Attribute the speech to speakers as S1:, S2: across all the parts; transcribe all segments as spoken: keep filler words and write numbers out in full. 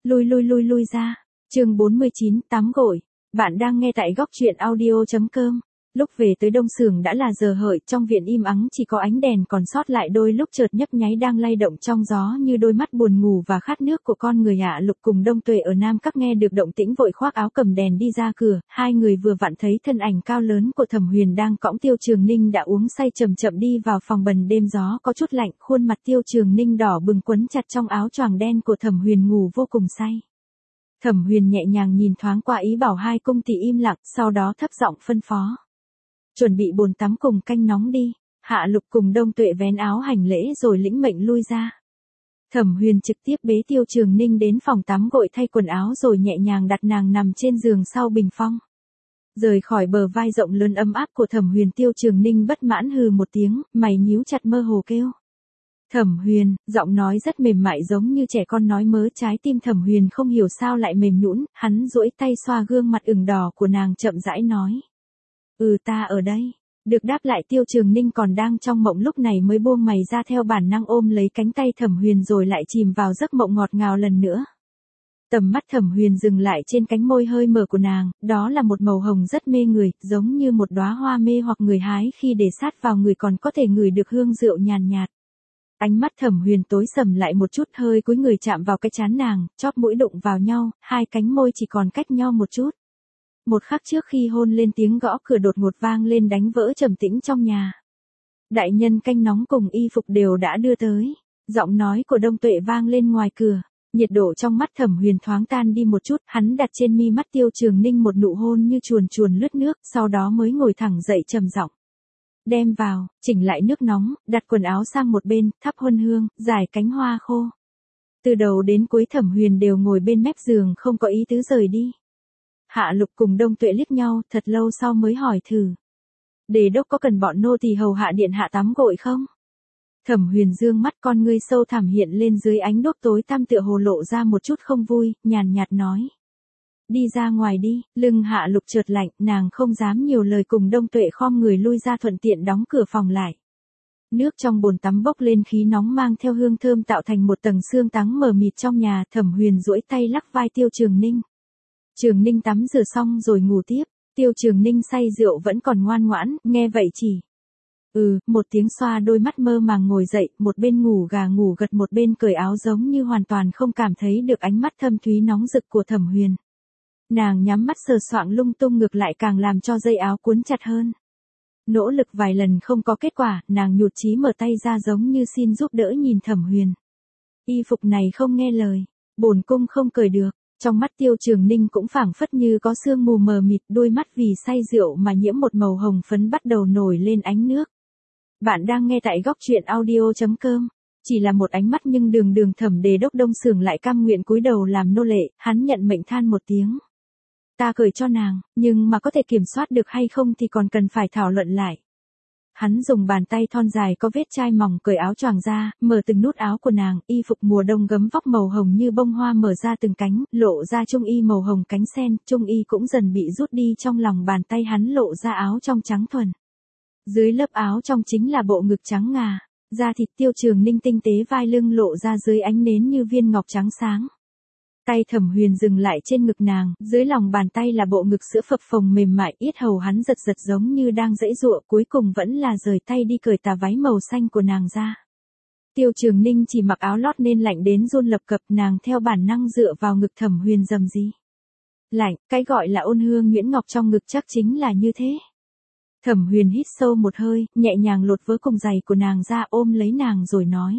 S1: Lui lui lui lui ra. Chương bốn mươi chín, tắm gội. Bạn đang nghe tại góc truyện audio chấm com. Lúc về tới Đông Xưởng đã là giờ hợi, trong viện im ắng chỉ có ánh đèn còn sót lại đôi lúc chợt nhấp nháy đang lay động trong gió như đôi mắt buồn ngủ và khát nước của con người. Hạ Lục cùng Đông Tuệ ở Nam Các nghe được động tĩnh vội khoác áo cầm đèn đi ra cửa, hai người vừa vặn thấy thân ảnh cao lớn của Thẩm Huyền đang cõng Tiêu Trường Ninh đã uống say chậm chậm đi vào phòng bần. Đêm gió có chút lạnh, khuôn mặt Tiêu Trường Ninh đỏ bừng quấn chặt trong áo choàng đen của Thẩm Huyền ngủ vô cùng say. Thẩm Huyền nhẹ nhàng nhìn thoáng qua ý bảo hai cung tỷ im lặng, sau đó thấp giọng phân phó. Chuẩn bị bồn tắm cùng canh nóng đi. Hạ Lục cùng Đông Tuệ vén áo hành lễ rồi lĩnh mệnh lui ra. Thẩm Huyền trực tiếp bế Tiêu Trường Ninh đến phòng tắm gội thay quần áo rồi nhẹ nhàng đặt nàng nằm trên giường sau bình phong. Rời khỏi bờ vai rộng lớn ấm áp của Thẩm Huyền, Tiêu Trường Ninh bất mãn hừ một tiếng, mày nhíu chặt mơ hồ kêu. Thẩm Huyền, giọng nói rất mềm mại giống như trẻ con nói mớ. Trái tim Thẩm Huyền không hiểu sao lại mềm nhũn, hắn duỗi tay xoa gương mặt ửng đỏ của nàng chậm rãi nói. Ừ, ta ở đây. Được đáp lại, Tiêu Trường Ninh còn đang trong mộng lúc này mới buông mày ra, theo bản năng ôm lấy cánh tay Thẩm Huyền rồi lại chìm vào giấc mộng ngọt ngào lần nữa. Tầm mắt Thẩm Huyền dừng lại trên cánh môi hơi mở của nàng, đó là một màu hồng rất mê người, giống như một đóa hoa mê hoặc người hái khi để sát vào người còn có thể ngửi được hương rượu nhàn nhạt. Ánh mắt Thẩm Huyền tối sầm lại một chút, hơi cúi người chạm vào cái trán nàng, chóp mũi đụng vào nhau, hai cánh môi chỉ còn cách nhau một chút. Một khắc trước khi hôn lên, tiếng gõ cửa đột ngột vang lên đánh vỡ trầm tĩnh trong nhà. Đại nhân canh nóng cùng y phục đều đã đưa tới. Giọng nói của Đông Tuệ vang lên ngoài cửa. Nhiệt độ trong mắt Thẩm Huyền thoáng tan đi một chút, hắn đặt trên mi mắt Tiêu Trường Ninh một nụ hôn như chuồn chuồn lướt nước, sau đó mới ngồi thẳng dậy trầm giọng. Đem vào, chỉnh lại nước nóng, đặt quần áo sang một bên, thắp huân hương, rải cánh hoa khô. Từ đầu đến cuối Thẩm Huyền đều ngồi bên mép giường không có ý tứ rời đi. Hạ Lục cùng Đông Tuệ liếc nhau, thật lâu sau mới hỏi thử. Đề đốc có cần bọn nô tỳ hầu hạ điện hạ tắm gội không? Thẩm Huyền dương mắt, con ngươi sâu thẳm hiện lên dưới ánh đốt tối tăm tựa hồ lộ ra một chút không vui, nhàn nhạt nói. Đi ra ngoài đi. Lưng Hạ Lục chợt lạnh, nàng không dám nhiều lời, cùng Đông Tuệ khom người lui ra thuận tiện đóng cửa phòng lại. Nước trong bồn tắm bốc lên khí nóng mang theo hương thơm tạo thành một tầng sương trắng mờ mịt trong nhà. Thẩm Huyền duỗi tay lắc vai Tiêu Trường Ninh. Trường Ninh tắm rửa xong rồi ngủ tiếp. Tiêu Trường Ninh say rượu vẫn còn ngoan ngoãn, nghe vậy chỉ. Ừ, một tiếng xoa đôi mắt mơ màng ngồi dậy, một bên ngủ gà ngủ gật một bên cởi áo giống như hoàn toàn không cảm thấy được ánh mắt thâm thúy nóng rực của Thẩm Huyền. Nàng nhắm mắt sờ soạng lung tung ngược lại càng làm cho dây áo cuốn chặt hơn. Nỗ lực vài lần không có kết quả, nàng nhụt chí mở tay ra giống như xin giúp đỡ nhìn Thẩm Huyền. Y phục này không nghe lời, bổn cung không cởi được. Trong mắt Tiêu Trường Ninh cũng phảng phất như có sương mù mờ mịt, đôi mắt vì say rượu mà nhiễm một màu hồng phấn bắt đầu nổi lên ánh nước. Bạn đang nghe tại góc truyện audio chấm com. Chỉ là một ánh mắt nhưng đường đường Thẩm đề đốc Đông Xưởng lại cam nguyện cúi đầu làm nô lệ, hắn nhận mệnh than một tiếng. Ta cởi cho nàng, nhưng mà có thể kiểm soát được hay không thì còn cần phải thảo luận lại. Hắn dùng bàn tay thon dài có vết chai mỏng cởi áo choàng ra, mở từng nút áo của nàng, y phục mùa đông gấm vóc màu hồng như bông hoa mở ra từng cánh, lộ ra trung y màu hồng cánh sen, trung y cũng dần bị rút đi trong lòng bàn tay hắn, lộ ra áo trong trắng thuần. Dưới lớp áo trong chính là bộ ngực trắng ngà, da thịt Tiêu Trường Ninh tinh tế vai lưng lộ ra dưới ánh nến như viên ngọc trắng sáng. Tay Thẩm Huyền dừng lại trên ngực nàng, dưới lòng bàn tay là bộ ngực sữa phập phồng mềm mại, yết hầu hắn giật giật giống như đang giãy giụa, cuối cùng vẫn là rời tay đi cởi tà váy màu xanh của nàng ra. Tiêu Trường Ninh chỉ mặc áo lót nên lạnh đến run lập cập, nàng theo bản năng dựa vào ngực Thẩm Huyền rầm rì. Lạnh, cái gọi là ôn hương nhuyễn ngọc trong ngực chắc chính là như thế. Thẩm Huyền hít sâu một hơi, nhẹ nhàng lột vớ cùng giày của nàng ra, ôm lấy nàng rồi nói.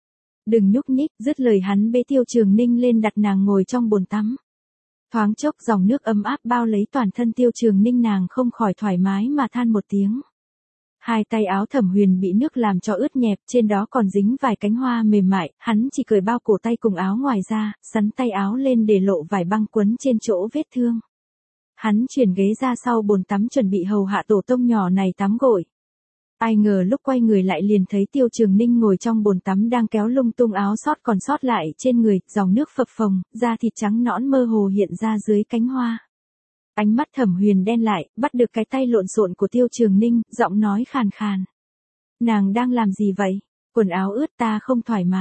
S1: Đừng nhúc nhích, dứt lời hắn bế Tiêu Trường Ninh lên đặt nàng ngồi trong bồn tắm. Thoáng chốc dòng nước ấm áp bao lấy toàn thân Tiêu Trường Ninh, nàng không khỏi thoải mái mà than một tiếng. Hai tay áo Thẩm Huyền bị nước làm cho ướt nhẹp, trên đó còn dính vài cánh hoa mềm mại, hắn chỉ cởi bao cổ tay cùng áo ngoài ra, xắn tay áo lên để lộ vải băng quấn trên chỗ vết thương. Hắn chuyển ghế ra sau bồn tắm chuẩn bị hầu hạ tổ tông nhỏ này tắm gội. Ai ngờ lúc quay người lại liền thấy Tiêu Trường Ninh ngồi trong bồn tắm đang kéo lung tung áo sót còn sót lại trên người, dòng nước phập phồng, da thịt trắng nõn mơ hồ hiện ra dưới cánh hoa. Ánh mắt Thẩm Huyền đen lại, bắt được cái tay lộn xộn của Tiêu Trường Ninh, giọng nói khàn khàn. Nàng đang làm gì vậy? Quần áo ướt, ta không thoải mái.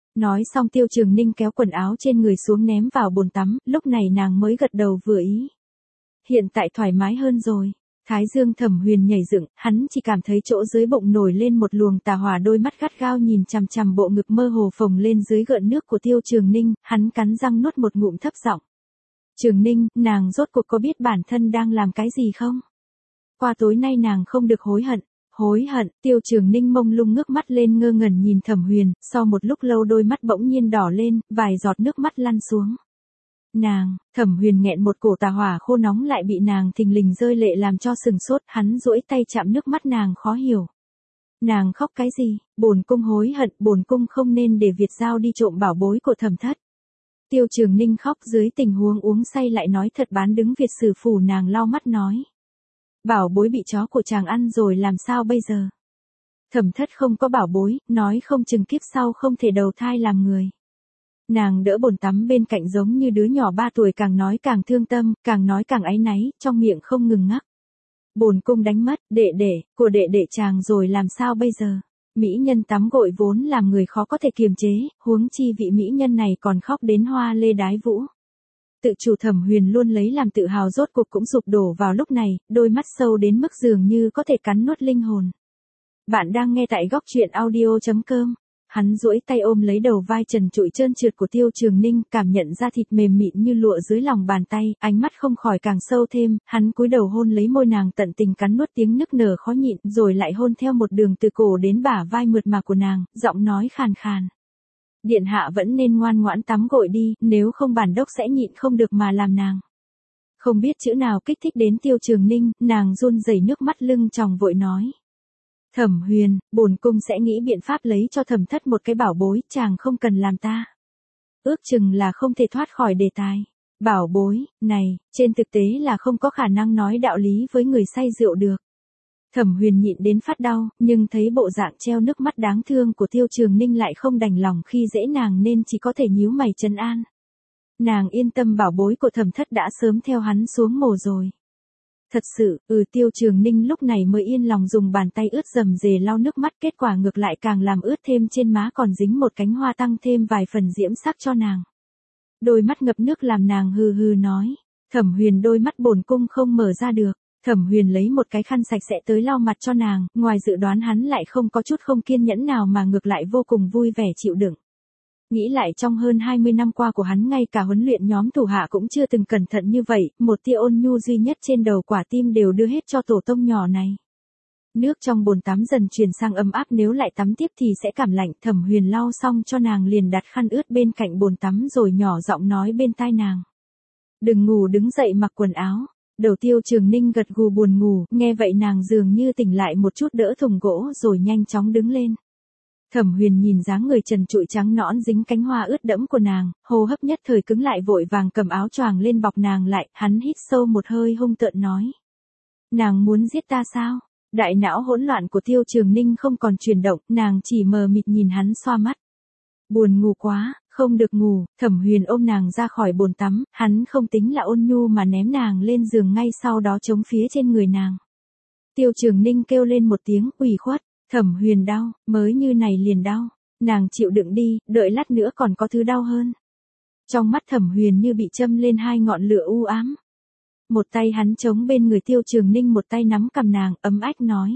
S1: Nói xong Tiêu Trường Ninh kéo quần áo trên người xuống ném vào bồn tắm, lúc này nàng mới gật đầu vừa ý. Hiện tại thoải mái hơn rồi. Thái dương Thẩm Huyền nhảy dựng, hắn chỉ cảm thấy chỗ dưới bụng nổi lên một luồng tà hỏa, đôi mắt gắt gao nhìn chằm chằm bộ ngực mơ hồ phồng lên dưới gợn nước của Tiêu Trường Ninh, hắn cắn răng nuốt một ngụm thấp giọng. Trường Ninh, nàng rốt cuộc có biết bản thân đang làm cái gì không? Qua tối nay nàng không được hối hận. Hối hận, Tiêu Trường Ninh mông lung ngước mắt lên ngơ ngẩn nhìn Thẩm Huyền, sau một lúc lâu đôi mắt bỗng nhiên đỏ lên, vài giọt nước mắt lăn xuống. Nàng, Thẩm Huyền nghẹn một cổ tà hỏa khô nóng lại bị nàng thình lình rơi lệ làm cho sừng sốt, hắn duỗi tay chạm nước mắt nàng khó hiểu. Nàng khóc cái gì? Bổn cung hối hận, bổn cung không nên để Việt Giao đi trộm bảo bối của Thẩm thất. Tiêu Trường Ninh khóc dưới tình huống uống say lại nói thật bán đứng Việt sử phủ, nàng lau mắt nói. Bảo bối bị chó của chàng ăn rồi làm sao bây giờ? Thẩm thất không có bảo bối, nói không chừng kiếp sau không thể đầu thai làm người. Nàng đỡ bồn tắm bên cạnh giống như đứa nhỏ ba tuổi, càng nói càng thương tâm, càng nói càng áy náy, trong miệng không ngừng ngắc. Bồn cung đánh mất, đệ đệ, của đệ đệ chàng rồi làm sao bây giờ? Mỹ nhân tắm gội vốn làm người khó có thể kiềm chế, huống chi vị mỹ nhân này còn khóc đến hoa lê đái vũ. Tự chủ Thẩm Huyền luôn lấy làm tự hào rốt cuộc cũng sụp đổ vào lúc này, đôi mắt sâu đến mức dường như có thể cắn nuốt linh hồn. Bạn đang nghe tại góc truyện audio chấm com. Hắn duỗi tay ôm lấy đầu vai trần trụi trơn trượt của Tiêu Trường Ninh, cảm nhận da thịt mềm mịn như lụa dưới lòng bàn tay, ánh mắt không khỏi càng sâu thêm, hắn cúi đầu hôn lấy môi nàng tận tình cắn nuốt tiếng nức nở khó nhịn, rồi lại hôn theo một đường từ cổ đến bả vai mượt mà của nàng, giọng nói khàn khàn. Điện hạ vẫn nên ngoan ngoãn tắm gội đi, nếu không bản đốc sẽ nhịn không được mà làm nàng. Không biết chữ nào kích thích đến Tiêu Trường Ninh, nàng run rẩy nước mắt lưng tròng vội nói. Thẩm Huyền, bổn cung sẽ nghĩ biện pháp lấy cho Thẩm thất một cái bảo bối, chàng không cần làm ta. Ước chừng là không thể thoát khỏi đề tài. Bảo bối, này, trên thực tế là không có khả năng nói đạo lý với người say rượu được. Thẩm Huyền nhịn đến phát đau, nhưng thấy bộ dạng treo nước mắt đáng thương của Tiêu Trường Ninh lại không đành lòng khi dễ nàng nên chỉ có thể nhíu mày trấn an. Nàng yên tâm, bảo bối của Thẩm thất đã sớm theo hắn xuống mồ rồi. Thật sự, ừ Tiêu Trường Ninh lúc này mới yên lòng dùng bàn tay ướt rầm rề lau nước mắt, kết quả ngược lại càng làm ướt thêm trên má còn dính một cánh hoa tăng thêm vài phần diễm sắc cho nàng. Đôi mắt ngập nước làm nàng hừ hừ nói. Thẩm Huyền, đôi mắt bổn cung không mở ra được. Thẩm Huyền lấy một cái khăn sạch sẽ tới lau mặt cho nàng, ngoài dự đoán hắn lại không có chút không kiên nhẫn nào mà ngược lại vô cùng vui vẻ chịu đựng. Nghĩ lại trong hơn hai mươi năm qua của hắn ngay cả huấn luyện nhóm thủ hạ cũng chưa từng cẩn thận như vậy, một tia ôn nhu duy nhất trên đầu quả tim đều đưa hết cho tổ tông nhỏ này. Nước trong bồn tắm dần chuyển sang ấm áp, nếu lại tắm tiếp thì sẽ cảm lạnh. Thẩm Huyền lau xong cho nàng liền đặt khăn ướt bên cạnh bồn tắm rồi nhỏ giọng nói bên tai nàng. Đừng ngủ, đứng dậy mặc quần áo. Đầu Tiêu Trường Ninh gật gù buồn ngủ, nghe vậy nàng dường như tỉnh lại một chút, đỡ thùng gỗ rồi nhanh chóng đứng lên. Thẩm Huyền nhìn dáng người trần trụi trắng nõn dính cánh hoa ướt đẫm của nàng, hô hấp nhất thời cứng lại, vội vàng cầm áo choàng lên bọc nàng lại, hắn hít sâu một hơi hung tợn nói. Nàng muốn giết ta sao? Đại não hỗn loạn của Tiêu Trường Ninh không còn chuyển động, nàng chỉ mờ mịt nhìn hắn xoa mắt. Buồn ngủ quá, không được ngủ. Thẩm Huyền ôm nàng ra khỏi bồn tắm, hắn không tính là ôn nhu mà ném nàng lên giường, ngay sau đó chống phía trên người nàng. Tiêu Trường Ninh kêu lên một tiếng ủy khuất. Thẩm Huyền đau, mới như này liền đau. Nàng chịu đựng đi, đợi lát nữa còn có thứ đau hơn. Trong mắt Thẩm Huyền như bị châm lên hai ngọn lửa u ám. Một tay hắn chống bên người Tiêu Trường Ninh, một tay nắm cằm nàng, ấm ách nói.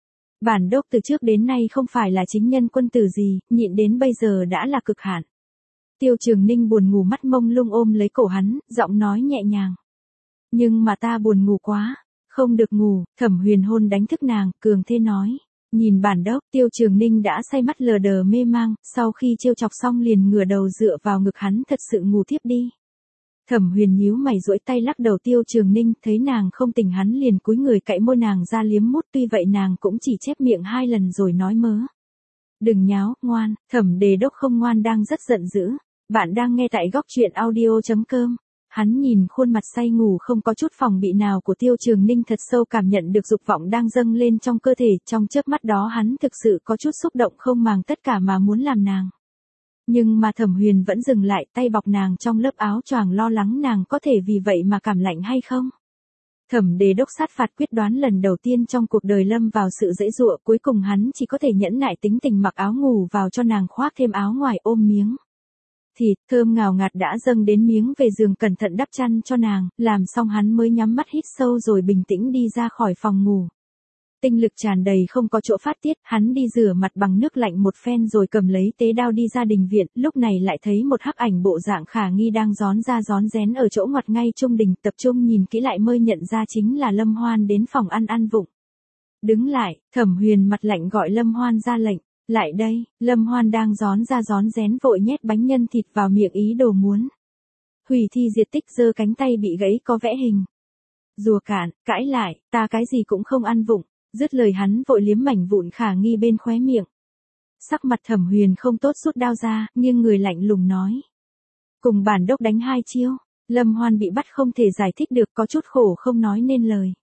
S1: Bản đốc từ trước đến nay không phải là chính nhân quân tử gì, nhịn đến bây giờ đã là cực hạn. Tiêu Trường Ninh buồn ngủ, mắt mông lung ôm lấy cổ hắn, giọng nói nhẹ nhàng. Nhưng mà ta buồn ngủ quá, không được ngủ. Thẩm Huyền hôn đánh thức nàng, cường thế nói. Nhìn bản đốc. Tiêu Trường Ninh đã say mắt lờ đờ mê mang, sau khi trêu chọc xong liền ngửa đầu dựa vào ngực hắn thật sự ngủ thiếp đi. Thẩm Huyền nhíu mày duỗi tay lắc đầu Tiêu Trường Ninh, thấy nàng không tỉnh hắn liền cúi người cạy môi nàng ra liếm mút, tuy vậy nàng cũng chỉ chép miệng hai lần rồi nói mớ. Đừng nháo, ngoan. Thẩm đề đốc không ngoan đang rất giận dữ. Bạn đang nghe tại góc truyện audio chấm com. Hắn nhìn khuôn mặt say ngủ không có chút phòng bị nào của Tiêu Trường Ninh, thật sâu cảm nhận được dục vọng đang dâng lên trong cơ thể, trong chớp mắt đó hắn thực sự có chút xúc động, không màng tất cả mà muốn làm nàng. Nhưng mà Thẩm Huyền vẫn dừng lại, tay bọc nàng trong lớp áo choàng, lo lắng nàng có thể vì vậy mà cảm lạnh hay không. Thẩm Đề Đốc sát phạt quyết đoán lần đầu tiên trong cuộc đời lâm vào sự giãy giụa, cuối cùng hắn chỉ có thể nhẫn nại tính tình mặc áo ngủ vào cho nàng khoác thêm áo ngoài ôm miếng thịt thơm ngào ngạt đã dâng đến miếng về giường cẩn thận đắp chăn cho nàng, làm xong hắn mới nhắm mắt hít sâu rồi bình tĩnh đi ra khỏi phòng ngủ. Tinh lực tràn đầy không có chỗ phát tiết, hắn đi rửa mặt bằng nước lạnh một phen rồi cầm lấy tế đao đi ra đình viện, lúc này lại thấy một hắc ảnh bộ dạng khả nghi đang rón ra rón rén ở chỗ ngoặt ngay trung đình, tập trung nhìn kỹ lại mới nhận ra chính là Lâm Hoan đến phòng ăn ăn vụng. Đứng lại, Thẩm Huyền mặt lạnh gọi Lâm Hoan ra lệnh, lại đây. Lâm Hoan đang rón ra rón rén vội nhét bánh nhân thịt vào miệng ý đồ muốn hủy thi diệt tích, giơ cánh tay bị gãy có vẽ hình rùa cản, cãi lại, ta cái gì cũng không ăn vụng. Dứt lời hắn vội liếm mảnh vụn khả nghi bên khóe miệng. Sắc mặt Thẩm Huyền không tốt, rút đao ra, nhưng người lạnh lùng nói. Cùng bản đốc đánh hai chiêu. Lâm Hoan bị bắt không thể giải thích được, có chút khổ không nói nên lời.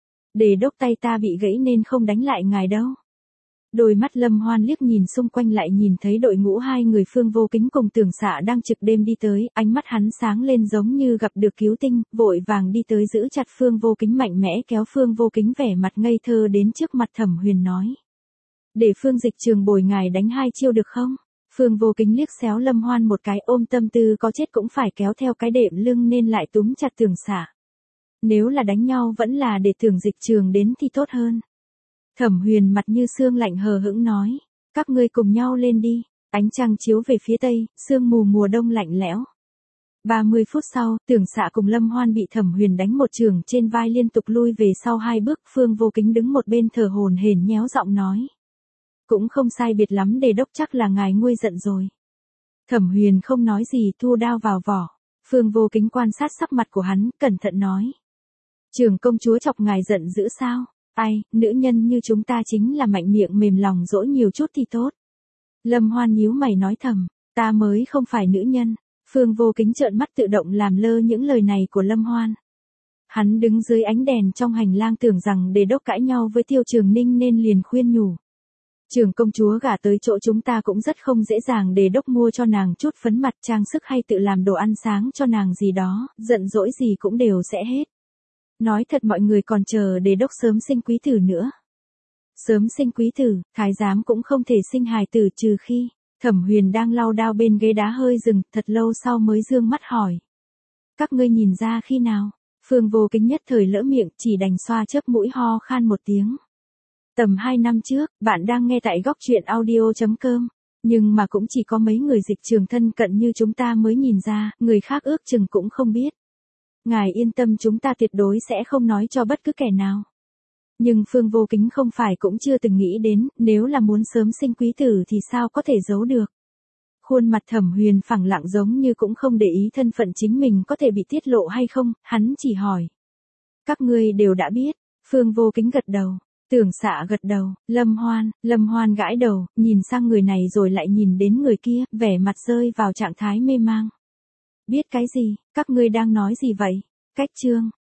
S1: Đề đốc tay ta bị gãy nên không đánh lại ngài đâu. Đôi mắt Lâm Hoan liếc nhìn xung quanh lại nhìn thấy đội ngũ hai người Phương Vô Kính cùng Tưởng Xạ đang trực đêm đi tới, ánh mắt hắn sáng lên giống như gặp được cứu tinh, vội vàng đi tới giữ chặt Phương Vô Kính, mạnh mẽ kéo Phương Vô Kính vẻ mặt ngây thơ đến trước mặt Thẩm Huyền nói. Để Phương Dịch Trường bồi ngài đánh hai chiêu được không? Phương Vô Kính liếc xéo Lâm Hoan một cái, ôm tâm tư có chết cũng phải kéo theo cái đệm lưng nên lại túm chặt Tưởng Xạ. Nếu là đánh nhau vẫn là để Tưởng Dịch Trường đến thì tốt hơn. Thẩm Huyền mặt như sương lạnh hờ hững nói, các ngươi cùng nhau lên đi. Ánh trăng chiếu về phía tây, sương mù mùa đông lạnh lẽo. ba mươi phút sau, Tưởng Xạ cùng Lâm Hoan bị Thẩm Huyền đánh một chưởng trên vai liên tục lui về sau hai bước, Phương Vô Kính đứng một bên thở hổn hển nhéo giọng nói. Cũng không sai biệt lắm, đề đốc, chắc là ngài nguôi giận rồi. Thẩm Huyền không nói gì, thu đao vào vỏ. Phương Vô Kính quan sát sắc mặt của hắn, cẩn thận nói. Trưởng công chúa chọc ngài giận dữ sao? Ai, nữ nhân như chúng ta chính là mạnh miệng mềm lòng, dỗi nhiều chút thì tốt. Lâm Hoan nhíu mày nói thầm, ta mới không phải nữ nhân. Phương Vô Kính trợn mắt tự động làm lơ những lời này của Lâm Hoan. Hắn đứng dưới ánh đèn trong hành lang tưởng rằng đề đốc cãi nhau với Tiêu Trường Ninh nên liền khuyên nhủ. Trưởng công chúa gả tới chỗ chúng ta cũng rất không dễ dàng, đề đốc mua cho nàng chút phấn mặt, trang sức hay tự làm đồ ăn sáng cho nàng gì đó, giận dỗi gì cũng đều sẽ hết. Nói thật mọi người còn chờ đề đốc sớm sinh quý tử nữa. Sớm sinh quý tử, thái giám cũng không thể sinh hài tử trừ khi. Thẩm Huyền đang lau đao bên ghế đá hơi dừng, thật lâu sau mới dương mắt hỏi. Các ngươi nhìn ra khi nào? Phương Vô Kính nhất thời lỡ miệng, chỉ đành xoa chớp mũi ho khan một tiếng. Tầm hai năm trước, bạn đang nghe tại góc truyện audio chấm com. Nhưng mà cũng chỉ có mấy người Dịch Trường thân cận như chúng ta mới nhìn ra, người khác ước chừng cũng không biết. Ngài yên tâm, chúng ta tuyệt đối sẽ không nói cho bất cứ kẻ nào. Nhưng Phương Vô Kính không phải cũng chưa từng nghĩ đến, nếu là muốn sớm sinh quý tử thì sao có thể giấu được. Khuôn mặt Thẩm Huyền phẳng lặng giống như cũng không để ý thân phận chính mình có thể bị tiết lộ hay không, hắn chỉ hỏi. Các ngươi đều đã biết. Phương Vô Kính gật đầu. Tưởng Xạ gật đầu. Lâm Hoan, Lâm Hoan gãi đầu, nhìn sang người này rồi lại nhìn đến người kia, vẻ mặt rơi vào trạng thái mê mang. Biết cái gì, các ngươi đang nói gì vậy? Cách chương.